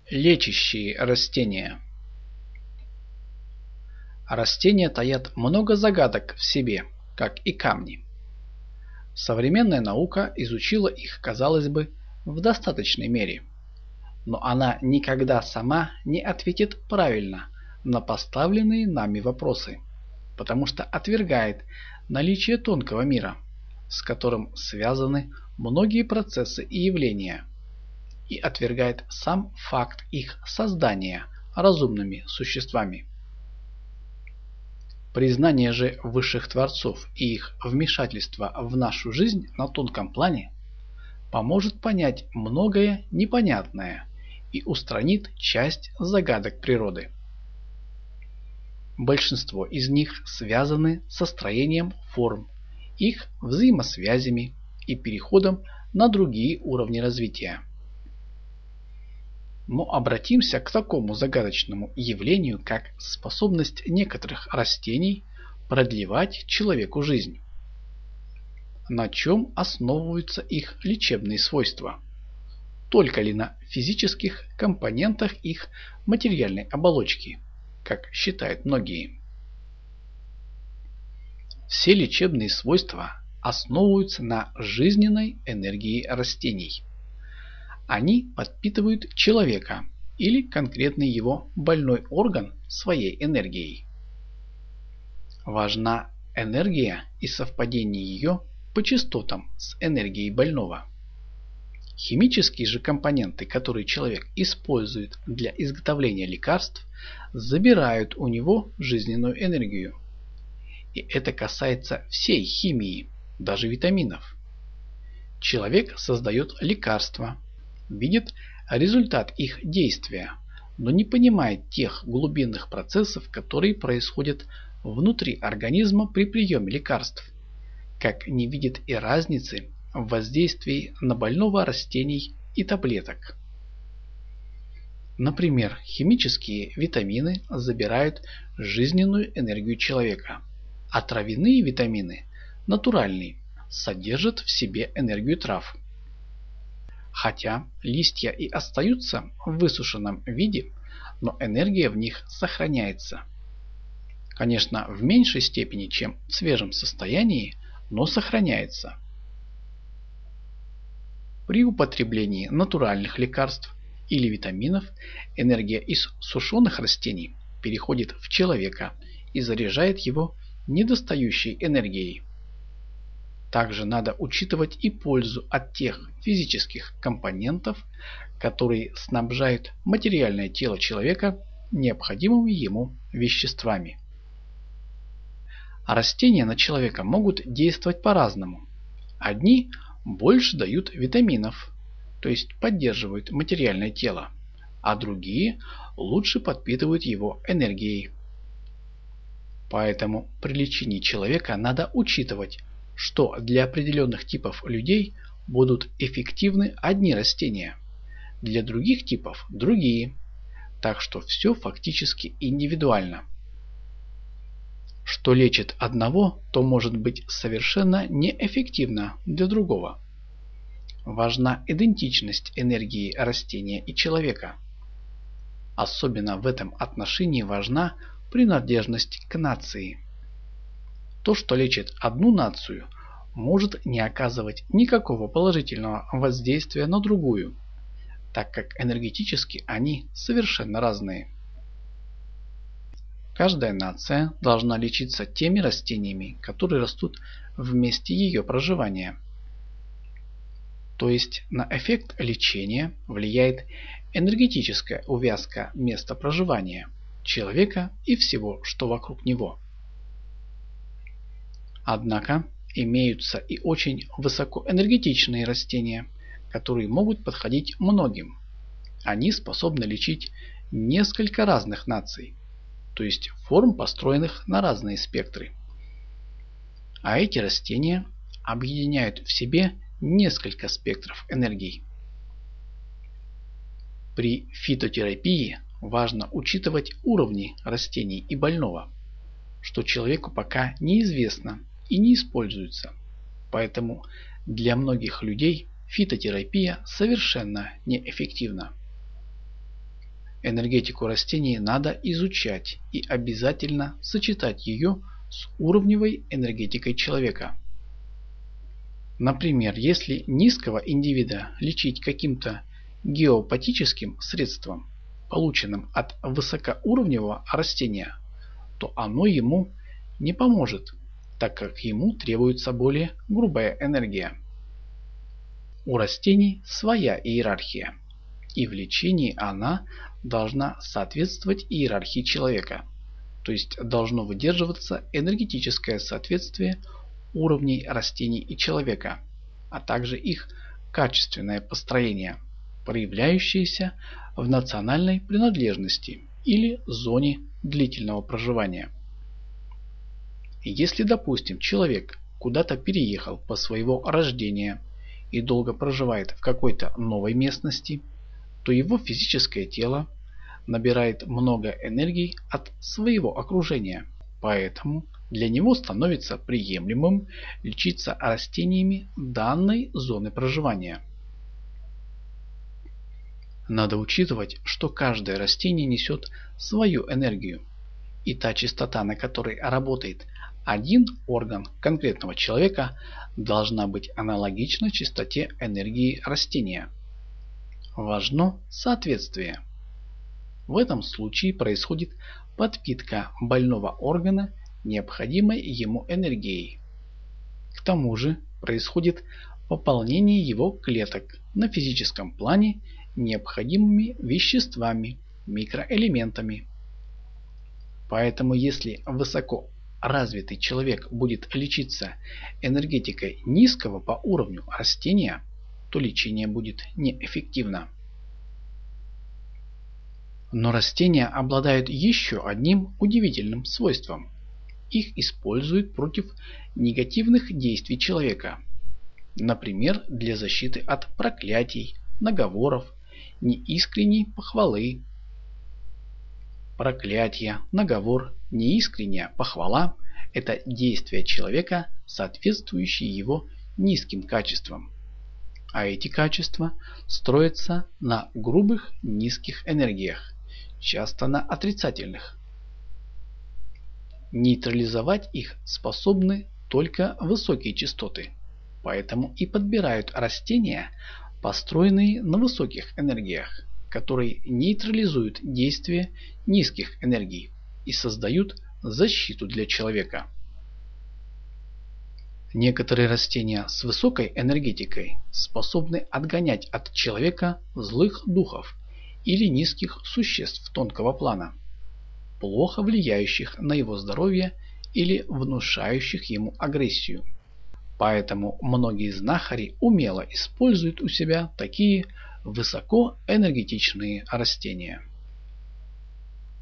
Лечащие растения. Растения таят много загадок в себе, как и камни. Современная наука изучила их, казалось бы, в достаточной мере. Но она никогда сама не ответит правильно на поставленные нами вопросы, потому что отвергает наличие тонкого мира, с которым связаны многие процессы и явления, и отвергает сам факт их создания разумными существами. Признание же высших творцов и их вмешательство в нашу жизнь на тонком плане поможет понять многое непонятное и устранит часть загадок природы. Большинство из них связаны со строением форм, их взаимосвязями и переходом на другие уровни развития. Но обратимся к такому загадочному явлению, как способность некоторых растений продлевать человеку жизнь. На чем основываются их лечебные свойства? Только ли на физических компонентах их материальной оболочки, как считают многие? Все лечебные свойства основываются на жизненной энергии растений. Они подпитывают человека или конкретный его больной орган своей энергией. Важна энергия и совпадение ее по частотам с энергией больного. Химические же компоненты, которые человек использует для изготовления лекарств, забирают у него жизненную энергию. И это касается всей химии, даже витаминов. Человек создает лекарства, видит результат их действия, но не понимает тех глубинных процессов, которые происходят внутри организма при приеме лекарств, как не видит и разницы в воздействии на больного растений и таблеток. Например, химические витамины забирают жизненную энергию человека, а травяные витамины, натуральные, содержат в себе энергию трав. Хотя листья и остаются в высушенном виде, но энергия в них сохраняется. Конечно, в меньшей степени, чем в свежем состоянии, но сохраняется. При употреблении натуральных лекарств или витаминов энергия из сушеных растений переходит в человека и заряжает его недостающей энергией. Также надо учитывать и пользу от тех физических компонентов, которые снабжают материальное тело человека необходимыми ему веществами. Растения на человека могут действовать по-разному. Одни больше дают витаминов, то есть поддерживают материальное тело, а другие лучше подпитывают его энергией. Поэтому при лечении человека надо учитывать, что для определенных типов людей будут эффективны одни растения, для других типов другие, так что все фактически индивидуально. Что лечит одного, то может быть совершенно неэффективно для другого. Важна идентичность энергии растения и человека. Особенно в этом отношении важна принадлежность к нации. То, что лечит одну нацию, может не оказывать никакого положительного воздействия на другую, так как энергетически они совершенно разные. Каждая нация должна лечиться теми растениями, которые растут в месте ее проживания. То есть на эффект лечения влияет энергетическая увязка места проживания человека и всего, что вокруг него. Однако имеются и очень высокоэнергетичные растения, которые могут подходить многим. Они способны лечить несколько разных наций, то есть форм, построенных на разные спектры. А эти растения объединяют в себе несколько спектров энергий. При фитотерапии важно учитывать уровни растений и больного, что человеку пока неизвестно и не используется. Поэтому для многих людей фитотерапия совершенно неэффективна. Энергетику растений надо изучать и обязательно сочетать ее с уровневой энергетикой человека. Например, если низкого индивида лечить каким-то геопатическим средством, полученным от высокоуровневого растения, то оно ему не поможет, так как ему требуется более грубая энергия. У растений своя иерархия, и в лечении она должна соответствовать иерархии человека, то есть должно выдерживаться энергетическое соответствие уровней растений и человека, а также их качественное построение, проявляющееся в национальной принадлежности или зоне длительного проживания. Если, допустим, человек куда-то переехал по своего рождения и долго проживает в какой-то новой местности, то его физическое тело набирает много энергии от своего окружения, поэтому для него становится приемлемым лечиться растениями данной зоны проживания. Надо учитывать, что каждое растение несет свою энергию, и та частота, на которой работает один орган конкретного человека, должна быть аналогична частоте энергии растения. Важно соответствие. В этом случае происходит подпитка больного органа необходимой ему энергией. К тому же происходит пополнение его клеток на физическом плане необходимыми веществами, микроэлементами. Поэтому если высоко развитый человек будет лечиться энергетикой низкого по уровню растения, то лечение будет неэффективно. Но растения обладают еще одним удивительным свойством. Их используют против негативных действий человека. Например, для защиты от проклятий, наговоров, неискренней похвалы. Проклятие, наговор, неискренняя похвала – это действия человека, соответствующие его низким качествам. А эти качества строятся на грубых низких энергиях, часто на отрицательных. Нейтрализовать их способны только высокие частоты, поэтому и подбирают растения, построенные на высоких энергиях, которые нейтрализуют действие низких энергий и создают защиту для человека. Некоторые растения с высокой энергетикой способны отгонять от человека злых духов или низких существ тонкого плана, плохо влияющих на его здоровье или внушающих ему агрессию. Поэтому многие знахари умело используют у себя такие высокоэнергетичные растения.